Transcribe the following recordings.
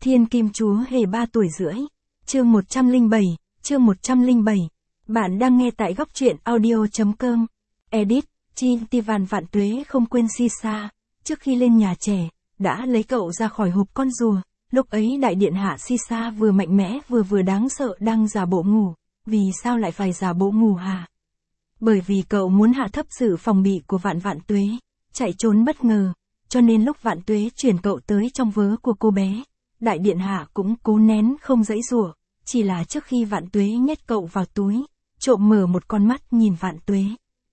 Thiên Kim Chúa Hề 3 tuổi rưỡi. Chương 107. Bạn đang nghe tại góc truyện audio.com. Edit, Tivan Vạn Tuế không quên Sisa. Trước khi lên nhà trẻ, đã lấy cậu ra khỏi hộp con rùa. Lúc ấy đại điện hạ Sisa vừa mạnh mẽ vừa đáng sợ đang giả bộ ngủ. Vì sao lại phải giả bộ ngủ hả? Bởi vì cậu muốn hạ thấp sự phòng bị của Vạn Tuế, chạy trốn bất ngờ. Cho nên lúc Vạn Tuế chuyển cậu tới trong vớ của cô bé, đại điện hạ cũng cố nén không giãy giụa, chỉ là trước khi Vạn Tuế nhét cậu vào túi, trộm mở một con mắt nhìn Vạn Tuế.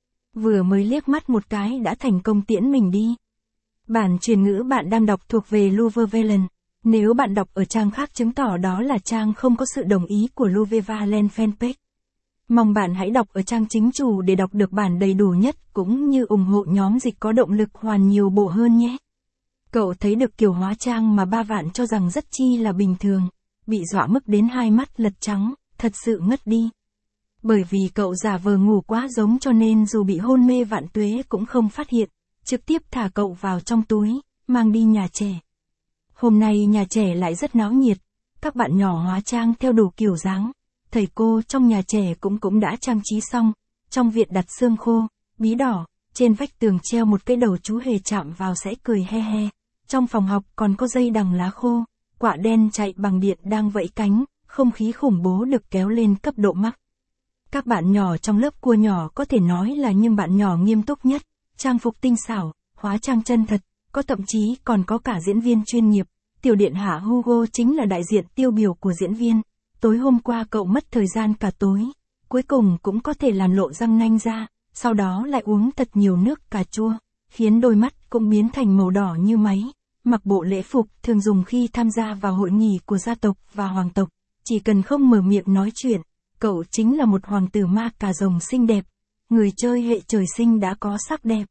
Vừa mới liếc mắt một cái đã thành công tiễn mình đi. Bản truyền ngữ bạn đang đọc thuộc về Luvevalen. Nếu bạn đọc ở trang khác chứng tỏ đó là trang không có sự đồng ý của Luvevalen fanpage. Mong bạn hãy đọc ở trang chính chủ để đọc được bản đầy đủ nhất cũng như ủng hộ nhóm dịch có động lực hoàn nhiều bộ hơn nhé. Cậu thấy được kiểu hóa trang mà ba Vạn cho rằng rất chi là bình thường, bị dọa mức đến hai mắt lật trắng, thật sự ngất đi. Bởi vì cậu giả vờ ngủ quá giống cho nên dù bị hôn mê Vạn Tuế cũng không phát hiện, trực tiếp thả cậu vào trong túi, mang đi nhà trẻ. Hôm nay nhà trẻ lại rất náo nhiệt, các bạn nhỏ hóa trang theo đủ kiểu dáng. Thầy cô trong nhà trẻ cũng đã trang trí xong, trong viện đặt xương khô, bí đỏ, trên vách tường treo một cái đầu chú hề chạm vào sẽ cười he he. Trong phòng học còn có dây đằng lá khô, quạ đen chạy bằng điện đang vẫy cánh, không khí khủng bố được kéo lên cấp độ mắc. Các bạn nhỏ trong lớp cua nhỏ có thể nói là nhưng bạn nhỏ nghiêm túc nhất, trang phục tinh xảo, hóa trang chân thật, có thậm chí còn có cả diễn viên chuyên nghiệp. Tiểu điện hạ Hugo chính là đại diện tiêu biểu của diễn viên. Tối hôm qua cậu mất thời gian cả tối, cuối cùng cũng có thể làm lộ răng nanh ra, sau đó lại uống thật nhiều nước cà chua, khiến đôi mắt cũng biến thành màu đỏ như máy. Mặc bộ lễ phục thường dùng khi tham gia vào hội nghị của gia tộc và hoàng tộc, chỉ cần không mở miệng nói chuyện, cậu chính là một hoàng tử ma cà rồng xinh đẹp, người chơi hệ trời sinh đã có sắc đẹp.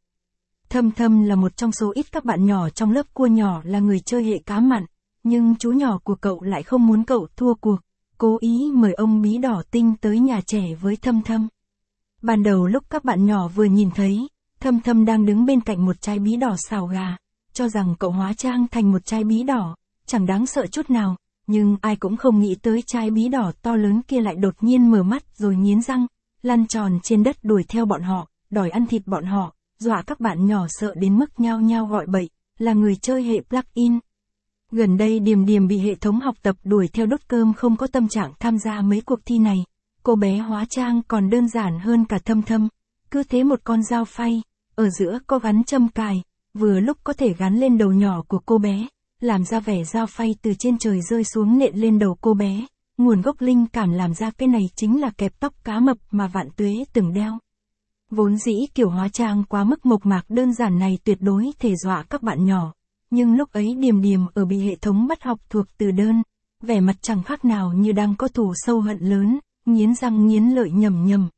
Thâm là một trong số ít các bạn nhỏ trong lớp cua nhỏ là người chơi hệ cá mặn, nhưng chú nhỏ của cậu lại không muốn cậu thua cuộc, cố ý mời ông bí đỏ tinh tới nhà trẻ với Thâm. Ban đầu lúc các bạn nhỏ vừa nhìn thấy, Thâm đang đứng bên cạnh một chai bí đỏ xào gà, cho rằng cậu hóa trang thành một chai bí đỏ, chẳng đáng sợ chút nào, nhưng ai cũng không nghĩ tới chai bí đỏ to lớn kia lại đột nhiên mở mắt rồi nghiến răng, lăn tròn trên đất đuổi theo bọn họ, đòi ăn thịt bọn họ, dọa các bạn nhỏ sợ đến mức nhao nhao gọi bậy, là người chơi hệ plug-in. Gần đây Điềm bị hệ thống học tập đuổi theo đốt cơm không có tâm trạng tham gia mấy cuộc thi này. Cô bé hóa trang còn đơn giản hơn cả Thâm. Cứ thế một con dao phay, ở giữa có gắn châm cài, vừa lúc có thể gắn lên đầu nhỏ của cô bé, làm ra vẻ dao phay từ trên trời rơi xuống nện lên đầu cô bé. Nguồn gốc linh cảm làm ra cái này chính là kẹp tóc cá mập mà Vạn Tuế từng đeo. Vốn dĩ kiểu hóa trang quá mức mộc mạc đơn giản này tuyệt đối thể dọa các bạn nhỏ. Nhưng lúc ấy Điềm ở bị hệ thống bắt học thuộc từ đơn, vẻ mặt chẳng khác nào như đang có thù sâu hận lớn, nghiến răng nghiến lợi nhầm.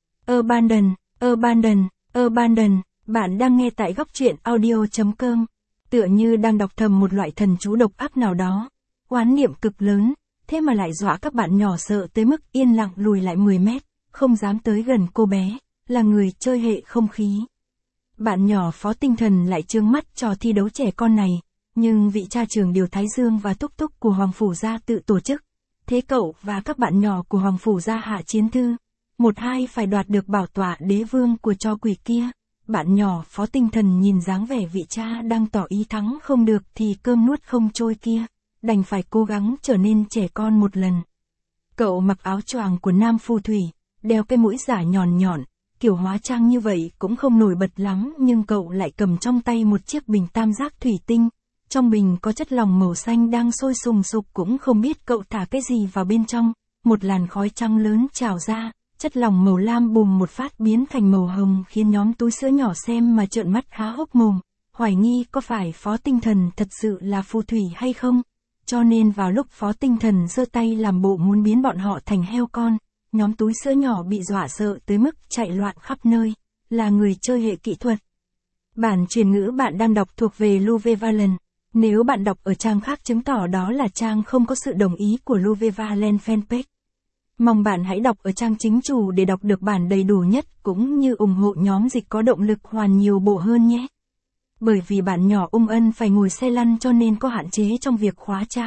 Abandon, bạn đang nghe tại góc truyện audio.com. Tựa như đang đọc thầm một loại thần chú độc ác nào đó, oán niệm cực lớn, thế mà lại dọa các bạn nhỏ sợ tới mức yên lặng lùi lại 10 mét, không dám tới gần cô bé, là người chơi hệ không khí. Bạn nhỏ Phó Tinh Thần lại trương mắt cho thi đấu trẻ con này, nhưng vị cha trưởng Điều Thái Dương và Túc Túc của Hoàng Phủ Gia tự tổ chức. Thế cậu và các bạn nhỏ của Hoàng Phủ Gia hạ chiến thư, 1-2 phải đoạt được bảo tọa đế vương của trò quỷ kia. Bạn nhỏ Phó Tinh Thần nhìn dáng vẻ vị cha đang tỏ ý thắng không được thì cơm nuốt không trôi kia, đành phải cố gắng trở nên trẻ con một lần. Cậu mặc áo choàng của nam phù thủy, đeo cái mũi giả nhọn, kiểu hóa trang như vậy cũng không nổi bật lắm nhưng cậu lại cầm trong tay một chiếc bình tam giác thủy tinh. Trong bình có chất lỏng màu xanh đang sôi sùng sục cũng không biết cậu thả cái gì vào bên trong. Một làn khói trắng lớn trào ra, chất lỏng màu lam bùm một phát biến thành màu hồng khiến nhóm túi sữa nhỏ xem mà trợn mắt há hốc mồm. Hoài nghi có phải Phó Tinh Thần thật sự là phù thủy hay không? Cho nên vào lúc Phó Tinh Thần giơ tay làm bộ muốn biến bọn họ thành heo con, nhóm túi sữa nhỏ bị dọa sợ tới mức chạy loạn khắp nơi, là người chơi hệ kỹ thuật. Bản truyền ngữ bạn đang đọc thuộc về Luvevalen. Nếu bạn đọc ở trang khác chứng tỏ đó là trang không có sự đồng ý của Luvevalen fanpage. Mong bạn hãy đọc ở trang chính chủ để đọc được bản đầy đủ nhất cũng như ủng hộ nhóm dịch có động lực hoàn nhiều bộ hơn nhé. Bởi vì bạn nhỏ Ân phải ngồi xe lăn cho nên có hạn chế trong việc hóa trang.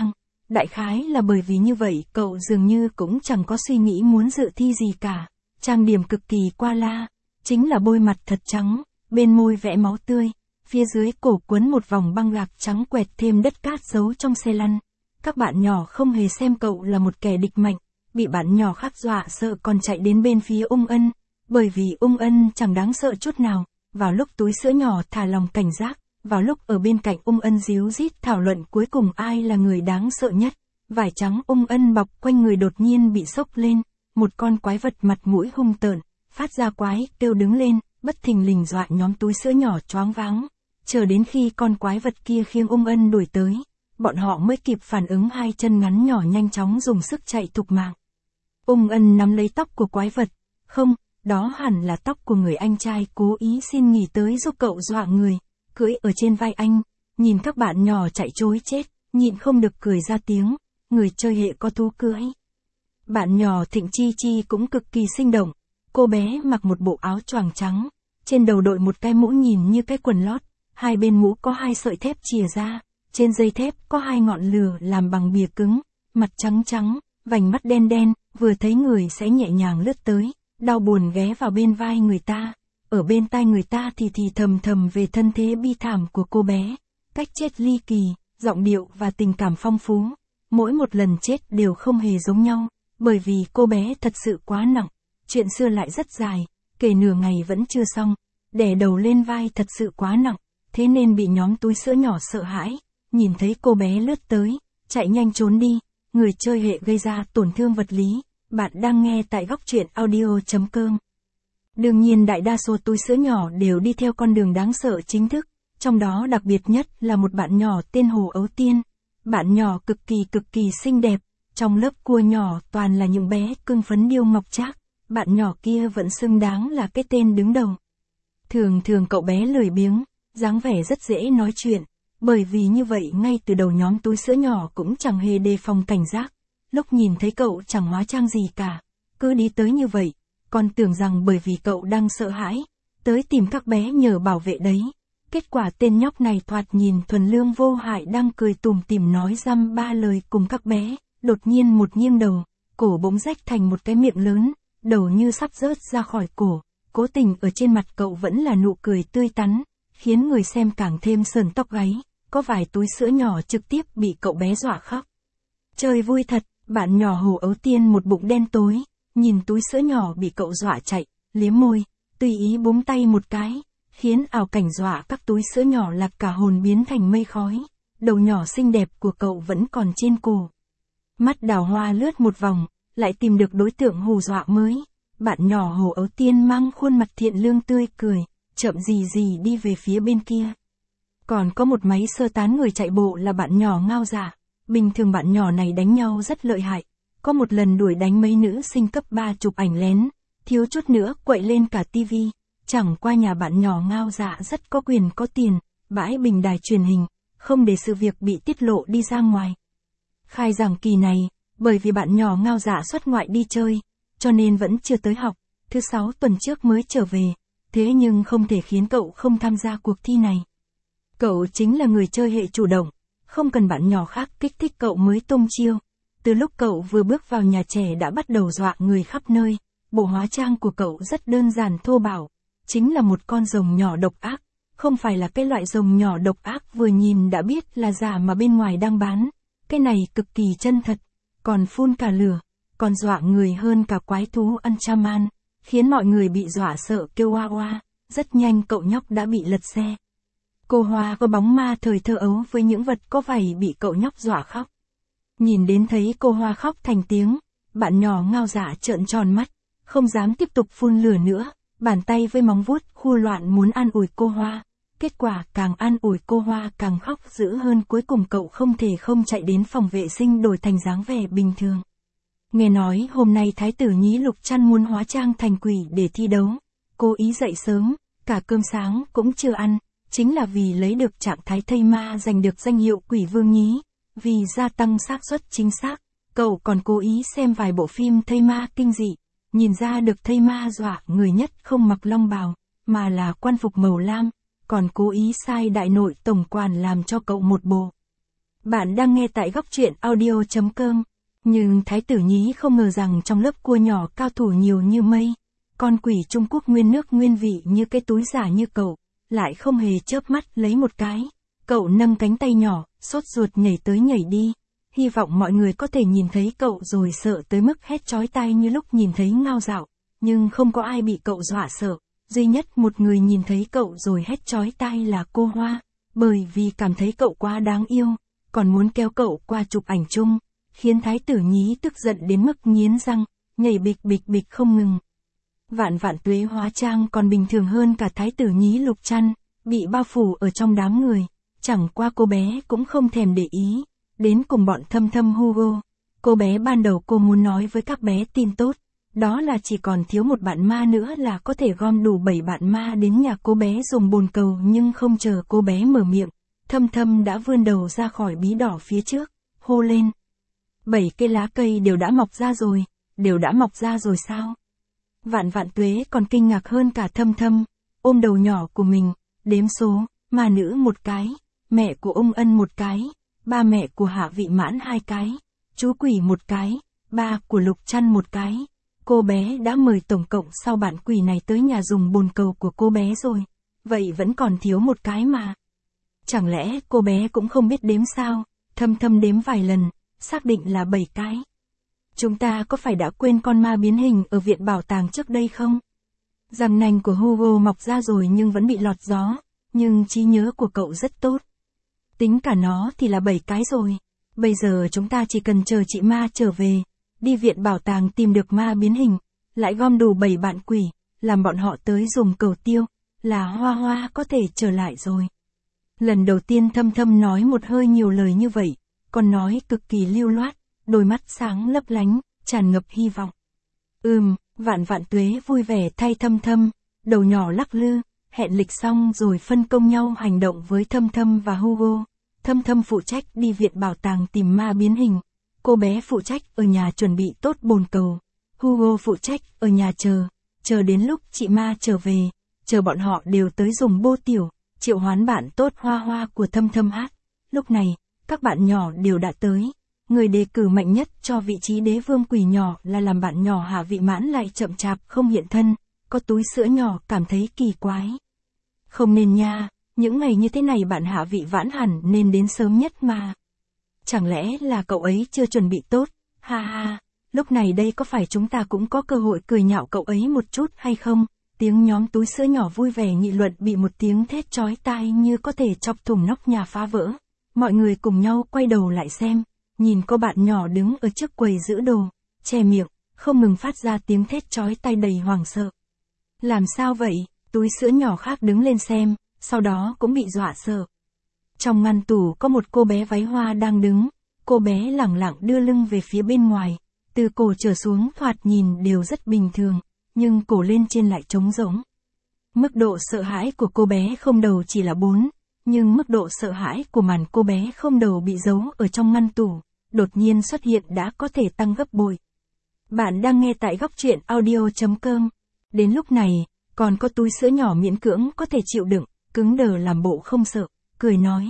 Đại khái là bởi vì như vậy cậu dường như cũng chẳng có suy nghĩ muốn dự thi gì cả. Trang điểm cực kỳ qua la, chính là bôi mặt thật trắng, bên môi vẽ máu tươi, phía dưới cổ quấn một vòng băng gạc trắng quẹt thêm đất cát giấu trong xe lăn. Các bạn nhỏ không hề xem cậu là một kẻ địch mạnh, bị bạn nhỏ khác dọa sợ còn chạy đến bên phía Ung Ân, bởi vì Ung Ân chẳng đáng sợ chút nào. Vào lúc túi sữa nhỏ thả lòng cảnh giác, vào lúc ở bên cạnh Ung Ân díu dít thảo luận cuối cùng ai là người đáng sợ nhất, vải trắng Ung Ân bọc quanh người đột nhiên bị xốc lên, một con quái vật mặt mũi hung tợn, phát ra quái kêu đứng lên, bất thình lình dọa nhóm túi sữa nhỏ choáng váng. Chờ đến khi con quái vật kia khiêng Ung Ân đuổi tới, bọn họ mới kịp phản ứng, hai chân ngắn nhỏ nhanh chóng dùng sức chạy thục mạng. Ung Ân nắm lấy tóc của quái vật, không, đó hẳn là tóc của người anh trai cố ý xin nghỉ tới giúp cậu dọa người, cưỡi ở trên vai anh, nhìn các bạn nhỏ chạy trối chết, nhịn không được cười ra tiếng, người chơi hệ có thú cưỡi. Bạn nhỏ Thịnh Chi Chi cũng cực kỳ sinh động, cô bé mặc một bộ áo choàng trắng, trên đầu đội một cái mũ nhìn như cái quần lót, hai bên mũ có hai sợi thép chìa ra, trên dây thép có hai ngọn lửa làm bằng bìa cứng, mặt trắng trắng, vành mắt đen đen, vừa thấy người sẽ nhẹ nhàng lướt tới, đau buồn ghé vào bên vai người ta, ở bên tai người ta thì thầm thầm về thân thế bi thảm của cô bé, cách chết ly kỳ, giọng điệu và tình cảm phong phú, mỗi một lần chết đều không hề giống nhau, bởi vì cô bé thật sự quá nặng, chuyện xưa lại rất dài, kể nửa ngày vẫn chưa xong, đè đầu lên vai thật sự quá nặng, thế nên bị nhóm túi sữa nhỏ sợ hãi, nhìn thấy cô bé lướt tới, chạy nhanh trốn đi, người chơi hệ gây ra tổn thương vật lý. Bạn đang nghe tại góc truyện audio.com. Đương nhiên đại đa số túi sữa nhỏ đều đi theo con đường đáng sợ chính thức, trong đó đặc biệt nhất là một bạn nhỏ tên Hồ Ấu Tiên. Bạn nhỏ cực kỳ xinh đẹp, trong lớp cua nhỏ toàn là những bé cưng phấn điêu ngọc trác, bạn nhỏ kia vẫn xứng đáng là cái tên đứng đầu. Thường cậu bé lười biếng, dáng vẻ rất dễ nói chuyện, bởi vì như vậy ngay từ đầu nhóm túi sữa nhỏ cũng chẳng hề đề phòng cảnh giác. Lúc nhìn thấy cậu chẳng hóa trang gì cả, cứ đi tới như vậy, còn tưởng rằng bởi vì cậu đang sợ hãi, tới tìm các bé nhờ bảo vệ đấy. Kết quả tên nhóc này thoạt nhìn thuần lương vô hại đang cười tủm tỉm nói dăm ba lời cùng các bé, đột nhiên một nghiêng đầu, cổ bỗng rách thành một cái miệng lớn, đầu như sắp rớt ra khỏi cổ, cố tình ở trên mặt cậu vẫn là nụ cười tươi tắn, khiến người xem càng thêm sởn tóc gáy, có vài túi sữa nhỏ trực tiếp bị cậu bé dọa khóc. Chơi vui thật. Bạn nhỏ Hồ Ấu Tiên một bụng đen tối, nhìn túi sữa nhỏ bị cậu dọa chạy, liếm môi, tùy ý búng tay một cái, khiến ảo cảnh dọa các túi sữa nhỏ lạc cả hồn biến thành mây khói, đầu nhỏ xinh đẹp của cậu vẫn còn trên cổ. Mắt đào hoa lướt một vòng, lại tìm được đối tượng hù dọa mới, bạn nhỏ Hồ Ấu Tiên mang khuôn mặt thiện lương tươi cười, chậm gì đi về phía bên kia. Còn có một máy sơ tán người chạy bộ là bạn nhỏ Ngao Dạ. Bình thường bạn nhỏ này đánh nhau rất lợi hại, có một lần đuổi đánh mấy nữ sinh cấp 3 chụp ảnh lén, thiếu chút nữa quậy lên cả tivi, chẳng qua nhà bạn nhỏ Ngao Dạ rất có quyền có tiền, bãi bình đài truyền hình, không để sự việc bị tiết lộ đi ra ngoài. Khai giảng kỳ này, bởi vì bạn nhỏ Ngao Dạ xuất ngoại đi chơi, cho nên vẫn chưa tới học, thứ 6 tuần trước mới trở về, thế nhưng không thể khiến cậu không tham gia cuộc thi này. Cậu chính là người chơi hệ chủ động. Không cần bạn nhỏ khác kích thích cậu mới tung chiêu. Từ lúc cậu vừa bước vào nhà trẻ đã bắt đầu dọa người khắp nơi. Bộ hóa trang của cậu rất đơn giản thô bạo. Chính là một con rồng nhỏ độc ác. Không phải là cái loại rồng nhỏ độc ác vừa nhìn đã biết là giả mà bên ngoài đang bán. Cái này cực kỳ chân thật. Còn phun cả lửa. Còn dọa người hơn cả quái thú Anchaman. Khiến mọi người bị dọa sợ kêu oa oa. Rất nhanh cậu nhóc đã bị lật xe. Cô Hoa có bóng ma thời thơ ấu với những vật có vảy bị cậu nhóc dọa khóc. Nhìn đến thấy cô Hoa khóc thành tiếng, bạn nhỏ Ngao Dạ trợn tròn mắt, không dám tiếp tục phun lửa nữa, bàn tay với móng vuốt khua loạn muốn an ủi cô Hoa. Kết quả càng an ủi cô Hoa càng khóc dữ hơn, cuối cùng cậu không thể không chạy đến phòng vệ sinh đổi thành dáng vẻ bình thường. Nghe nói hôm nay Thái tử Nhí Lục Trăn muốn hóa trang thành quỷ để thi đấu, cố ý dậy sớm, cả cơm sáng cũng chưa ăn. Chính là vì lấy được trạng thái thây ma giành được danh hiệu quỷ vương nhí, vì gia tăng xác suất chính xác, cậu còn cố ý xem vài bộ phim thây ma kinh dị, nhìn ra được thây ma dọa người nhất không mặc long bào, mà là quan phục màu lam, còn cố ý sai đại nội tổng quản làm cho cậu một bộ. Bạn đang nghe tại góc truyện audio.com. Nhưng Thái tử Nhí không ngờ rằng trong lớp cua nhỏ cao thủ nhiều như mây, con quỷ Trung Quốc nguyên nước nguyên vị như cái túi giả như cậu, lại không hề chớp mắt lấy một cái. Cậu nâng cánh tay nhỏ, sốt ruột nhảy tới nhảy đi. Hy vọng mọi người có thể nhìn thấy cậu rồi sợ tới mức hét chói tai như lúc nhìn thấy Ngao Dạo. Nhưng không có ai bị cậu dọa sợ. Duy nhất một người nhìn thấy cậu rồi hét chói tai là cô Hoa. Bởi vì cảm thấy cậu quá đáng yêu, còn muốn kéo cậu qua chụp ảnh chung, khiến Thái tử Nhí tức giận đến mức nghiến răng, nhảy bịch bịch bịch không ngừng. Vạn Vạn Tuế hóa trang còn bình thường hơn cả Thái tử Nhí Lục Trăn, bị bao phủ ở trong đám người, chẳng qua cô bé cũng không thèm để ý, đến cùng bọn Thâm Thâm Hugo. Cô bé ban đầu cô muốn nói với các bé tin tốt, đó là chỉ còn thiếu một bạn ma nữa là có thể gom đủ 7 bạn ma đến nhà cô bé dùng bồn cầu, nhưng không chờ cô bé mở miệng, Thâm Thâm đã vươn đầu ra khỏi bí đỏ phía trước, hô lên. 7 cây lá cây đều đã mọc ra rồi, đều đã mọc ra rồi sao? Vạn Vạn Tuế còn kinh ngạc hơn cả Thâm Thâm, ôm đầu nhỏ của mình, đếm số, ma nữ một cái, mẹ của ông Ân một cái, ba mẹ của Hạ Vị Mãn 2 cái, chú quỷ một cái, ba của Lục Trăn một cái. Cô bé đã mời tổng cộng 6 bạn quỷ này tới nhà dùng bồn cầu của cô bé rồi, vậy vẫn còn thiếu một cái mà. Chẳng lẽ cô bé cũng không biết đếm sao? Thâm Thâm đếm vài lần, xác định là 7 cái. Chúng ta có phải đã quên con ma biến hình ở viện bảo tàng trước đây không? Răng nanh của Hugo mọc ra rồi nhưng vẫn bị lọt gió, nhưng trí nhớ của cậu rất tốt. Tính cả nó thì là 7 cái rồi. Bây giờ chúng ta chỉ cần chờ chị ma trở về, đi viện bảo tàng tìm được ma biến hình, lại gom đủ 7 bạn quỷ, làm bọn họ tới dùng cầu tiêu, là Hoa Hoa có thể trở lại rồi. Lần đầu tiên Thâm Thâm nói một hơi nhiều lời như vậy, còn nói cực kỳ lưu loát, đôi mắt sáng lấp lánh, tràn ngập hy vọng. Vạn Vạn Tuế vui vẻ thay Thâm Thâm, đầu nhỏ lắc lư, hẹn lịch xong rồi phân công nhau hành động với Thâm Thâm và Hugo. Thâm Thâm phụ trách đi viện bảo tàng tìm ma biến hình, cô bé phụ trách ở nhà chuẩn bị tốt bồn cầu, Hugo phụ trách ở nhà chờ đến lúc chị ma trở về, chờ bọn họ đều tới dùng bô tiểu, triệu hoán bạn tốt Hoa Hoa của Thâm Thâm hát. Lúc này, các bạn nhỏ đều đã tới. Người đề cử mạnh nhất cho vị trí đế vương quỷ nhỏ là làm bạn nhỏ Hạ Vị Mãn lại chậm chạp không hiện thân, có túi sữa nhỏ cảm thấy kỳ quái. Không nên nha, những ngày như thế này bạn Hạ Vị Mãn hẳn nên đến sớm nhất mà. Chẳng lẽ là cậu ấy chưa chuẩn bị tốt, ha ha, lúc này đây có phải chúng ta cũng có cơ hội cười nhạo cậu ấy một chút hay không? Tiếng nhóm túi sữa nhỏ vui vẻ nghị luận bị một tiếng thét chói tai như có thể chọc thủng nóc nhà phá vỡ. Mọi người cùng nhau quay đầu lại xem, nhìn cô bạn nhỏ đứng ở trước quầy giữ đồ, che miệng, không ngừng phát ra tiếng thét chói tai đầy hoảng sợ. Làm sao vậy? Túi sữa nhỏ khác đứng lên xem, sau đó cũng bị dọa sợ. Trong ngăn tủ có một cô bé váy hoa đang đứng, cô bé lẳng lặng đưa lưng về phía bên ngoài, từ cổ trở xuống thoạt nhìn đều rất bình thường, nhưng cổ lên trên lại trống rỗng. Mức độ sợ hãi của cô bé không đầu chỉ là 4, nhưng mức độ sợ hãi của màn cô bé không đầu bị giấu ở trong ngăn tủ, đột nhiên xuất hiện đã có thể tăng gấp bội. Bạn đang nghe tại góc truyện audio.com. Đến lúc này, còn có túi sữa nhỏ miễn cưỡng có thể chịu đựng, cứng đờ làm bộ không sợ, cười nói.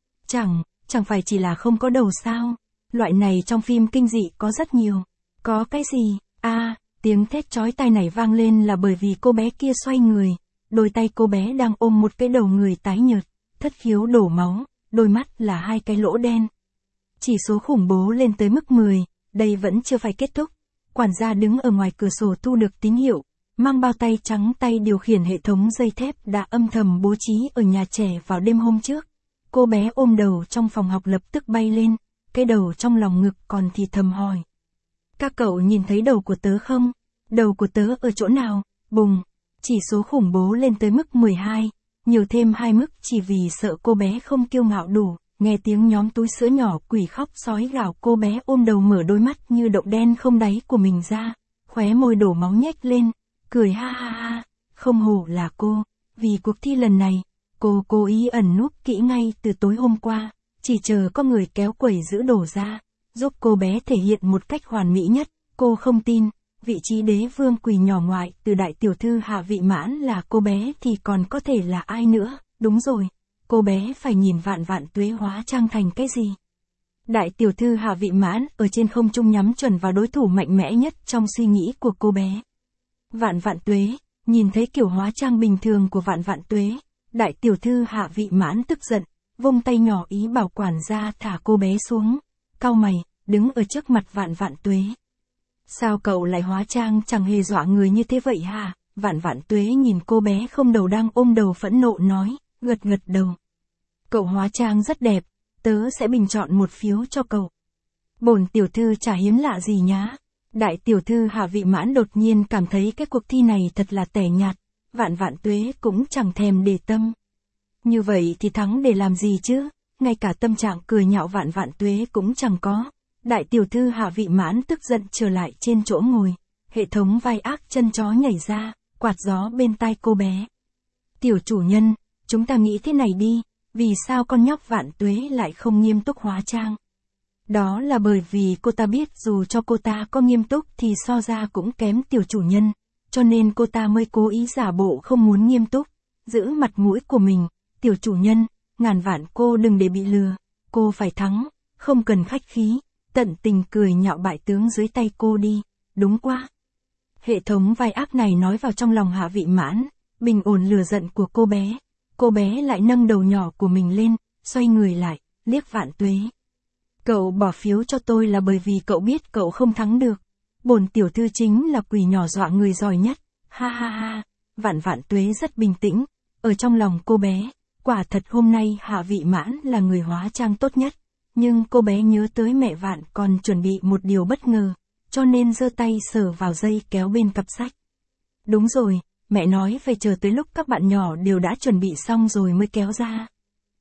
Chẳng phải chỉ là không có đầu sao? Loại này trong phim kinh dị có rất nhiều. Có cái gì? Tiếng thét chói tai này vang lên là bởi vì cô bé kia xoay người, đôi tay cô bé đang ôm một cái đầu người tái nhợt, thất khiếu đổ máu, đôi mắt là 2 cái lỗ đen. Chỉ số khủng bố lên tới mức 10, đây vẫn chưa phải kết thúc. Quản gia đứng ở ngoài cửa sổ thu được tín hiệu, mang bao tay trắng tay điều khiển hệ thống dây thép đã âm thầm bố trí ở nhà trẻ vào đêm hôm trước. Cô bé ôm đầu trong phòng học lập tức bay lên, cái đầu trong lòng ngực còn thì thầm hỏi. Các cậu nhìn thấy đầu của tớ không? Đầu của tớ ở chỗ nào? Bùng! Chỉ số khủng bố lên tới mức 12, nhiều thêm 2 mức chỉ vì sợ cô bé không kiêu ngạo đủ. Nghe tiếng nhóm túi sữa nhỏ quỷ khóc sói gào, cô bé ôm đầu mở đôi mắt như động đen không đáy của mình ra, khóe môi đổ máu nhếch lên, cười ha ha ha, không hổ là cô, vì cuộc thi lần này, cô cố ý ẩn núp kỹ ngay từ tối hôm qua, chỉ chờ có người kéo quầy giữ đồ ra, giúp cô bé thể hiện một cách hoàn mỹ nhất. Cô không tin, vị trí đế vương quỷ nhỏ ngoại từ đại tiểu thư Hạ Vị Mãn là cô bé thì còn có thể là ai nữa? Đúng rồi, cô bé phải nhìn Vạn Vạn Tuế hóa trang thành cái gì? Đại tiểu thư Hạ Vị Mãn ở trên không trung nhắm chuẩn vào đối thủ mạnh mẽ nhất trong suy nghĩ của cô bé. Vạn Vạn Tuế, nhìn thấy kiểu hóa trang bình thường của Vạn Vạn Tuế, đại tiểu thư Hạ Vị Mãn tức giận, vung tay nhỏ ý bảo quản gia thả cô bé xuống, cau mày, đứng ở trước mặt Vạn Vạn Tuế. Sao cậu lại hóa trang chẳng hề dọa người như thế vậy hả? Vạn Vạn Tuế nhìn cô bé không đầu đang ôm đầu phẫn nộ nói, gật gật đầu. Cậu hóa trang rất đẹp, tớ sẽ bình chọn một phiếu cho cậu. Bổn tiểu thư chả hiếm lạ gì nhá. Đại tiểu thư Hạ Vị Mãn đột nhiên cảm thấy cái cuộc thi này thật là tẻ nhạt, Vạn Vạn Tuế cũng chẳng thèm để tâm. Như vậy thì thắng để làm gì chứ, ngay cả tâm trạng cười nhạo Vạn Vạn Tuế cũng chẳng có. Đại tiểu thư Hạ Vị Mãn tức giận trở lại trên chỗ ngồi, hệ thống vai ác chân chó nhảy ra, quạt gió bên tai cô bé. Tiểu chủ nhân, chúng ta nghĩ thế này đi, vì sao con nhóc Vạn Tuế lại không nghiêm túc hóa trang? Đó là bởi vì cô ta biết dù cho cô ta có nghiêm túc thì so ra cũng kém tiểu chủ nhân, cho nên cô ta mới cố ý giả bộ không muốn nghiêm túc, giữ mặt mũi của mình. Tiểu chủ nhân, ngàn vạn cô đừng để bị lừa, cô phải thắng, không cần khách khí, tận tình cười nhạo bại tướng dưới tay cô đi, đúng quá. Hệ thống vai ác này nói vào trong lòng Hạ Vị Mãn, bình ổn lửa giận của cô bé lại nâng đầu nhỏ của mình lên, xoay người lại, liếc Vạn Tuế. Cậu bỏ phiếu cho tôi là bởi vì cậu biết cậu không thắng được. Bổn tiểu thư chính là quỷ nhỏ dọa người giỏi nhất. Ha ha ha. Vạn Vạn Tuế rất bình tĩnh. Ở trong lòng cô bé, quả thật hôm nay Hạ Vị Mãn là người hóa trang tốt nhất. Nhưng cô bé nhớ tới mẹ Vạn còn chuẩn bị một điều bất ngờ, cho nên giơ tay sờ vào dây kéo bên cặp sách. Đúng rồi, mẹ nói phải chờ tới lúc các bạn nhỏ đều đã chuẩn bị xong rồi mới kéo ra.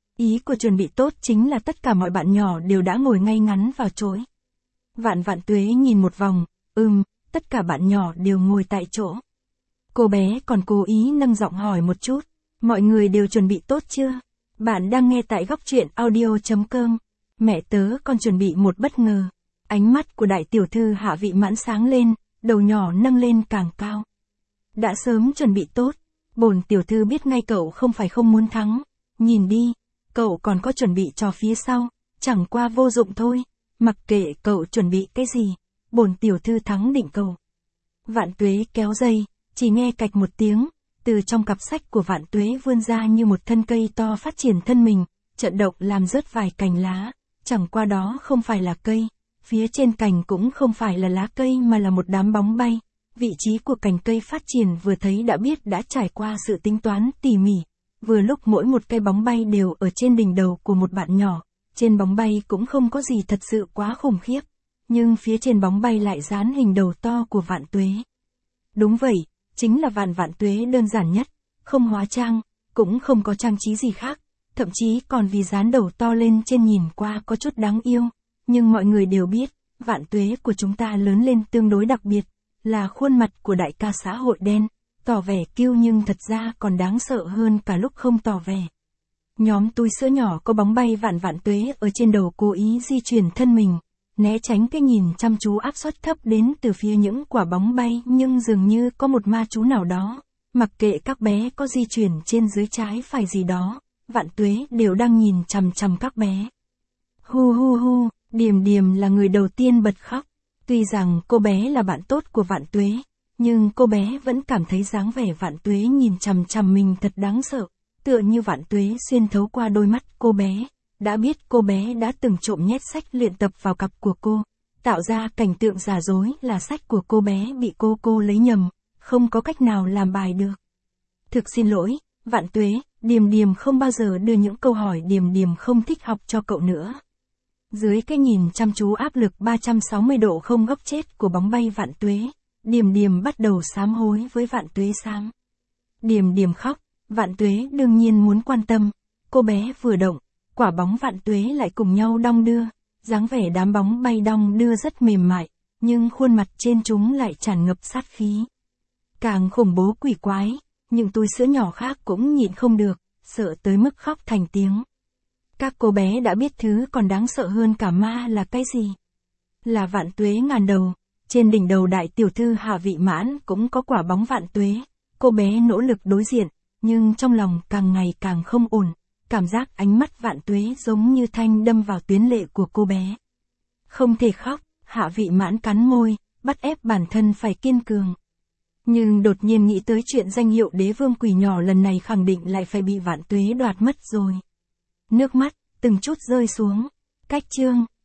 Ý của chuẩn bị tốt chính là tất cả mọi bạn nhỏ đều đã ngồi ngay ngắn vào chỗ. Vạn Vạn Tuế nhìn một vòng, tất cả bạn nhỏ đều ngồi tại chỗ. Cô bé còn cố ý nâng giọng hỏi một chút, mọi người đều chuẩn bị tốt chưa? Bạn đang nghe tại góc truyện audio.com. Mẹ tớ còn chuẩn bị một bất ngờ. Ánh mắt của đại tiểu thư Hạ Vị Mãn sáng lên, đầu nhỏ nâng lên càng cao. Đã sớm chuẩn bị tốt, bổn tiểu thư biết ngay cậu không phải không muốn thắng, nhìn đi. Cậu còn có chuẩn bị cho phía sau, chẳng qua vô dụng thôi, mặc kệ cậu chuẩn bị cái gì, bổn tiểu thư thắng định cậu. Vạn Tuế kéo dây, chỉ nghe cạch một tiếng, từ trong cặp sách của Vạn Tuế vươn ra như một thân cây to phát triển thân mình, trận động làm rớt vài cành lá, chẳng qua đó không phải là cây, phía trên cành cũng không phải là lá cây mà là một đám bóng bay, vị trí của cành cây phát triển vừa thấy đã biết đã trải qua sự tính toán tỉ mỉ. Vừa lúc mỗi một cây bóng bay đều ở trên đỉnh đầu của một bạn nhỏ, trên bóng bay cũng không có gì thật sự quá khủng khiếp, nhưng phía trên bóng bay lại dán hình đầu to của Vạn Tuế. Đúng vậy, chính là Vạn Vạn Tuế đơn giản nhất, không hóa trang, cũng không có trang trí gì khác, thậm chí còn vì dán đầu to lên trên nhìn qua có chút đáng yêu, nhưng mọi người đều biết, Vạn Tuế của chúng ta lớn lên tương đối đặc biệt, là khuôn mặt của đại ca xã hội đen. Tỏ vẻ kiêu nhưng thật ra còn đáng sợ hơn cả lúc không tỏ vẻ. Nhóm túi sữa nhỏ có bóng bay Vạn Vạn Tuế ở trên đầu cố ý di chuyển thân mình, né tránh cái nhìn chăm chú áp suất thấp đến từ phía những quả bóng bay, nhưng dường như có một ma chú nào đó, mặc kệ các bé có di chuyển trên dưới trái phải gì đó, Vạn Tuế đều đang nhìn chằm chằm các bé. Hu hu hu, Điềm Điềm là người đầu tiên bật khóc, tuy rằng cô bé là bạn tốt của Vạn Tuế. Nhưng cô bé vẫn cảm thấy dáng vẻ Vạn Tuế nhìn chằm chằm mình thật đáng sợ, tựa như Vạn Tuế xuyên thấu qua đôi mắt cô bé, đã biết cô bé đã từng trộm nhét sách luyện tập vào cặp của cô, tạo ra cảnh tượng giả dối là sách của cô bé bị cô lấy nhầm, không có cách nào làm bài được. Thực xin lỗi, Vạn Tuế, Điềm Điềm không bao giờ đưa những câu hỏi Điềm Điềm không thích học cho cậu nữa. Dưới cái nhìn chăm chú áp lực 360 độ không góc chết của bóng bay Vạn Tuế, Điềm Điềm bắt đầu sám hối với Vạn Tuế sám. Điềm Điềm khóc, Vạn Tuế đương nhiên muốn quan tâm, cô bé vừa động, quả bóng Vạn Tuế lại cùng nhau đong đưa, dáng vẻ đám bóng bay đong đưa rất mềm mại, nhưng khuôn mặt trên chúng lại tràn ngập sát khí. Càng khủng bố quỷ quái, những túi sữa nhỏ khác cũng nhịn không được, sợ tới mức khóc thành tiếng. Các cô bé đã biết thứ còn đáng sợ hơn cả ma là cái gì? Là Vạn Tuế ngàn đầu. Trên đỉnh đầu đại tiểu thư Hạ Vị Mãn cũng có quả bóng Vạn Tuế, cô bé nỗ lực đối diện, nhưng trong lòng càng ngày càng không ổn, cảm giác ánh mắt Vạn Tuế giống như thanh đâm vào tuyến lệ của cô bé. Không thể khóc, Hạ Vị Mãn cắn môi, bắt ép bản thân phải kiên cường. Nhưng đột nhiên nghĩ tới chuyện danh hiệu đế vương quỷ nhỏ lần này khẳng định lại phải bị Vạn Tuế đoạt mất rồi. Nước mắt, từng chút rơi xuống. Cách chương.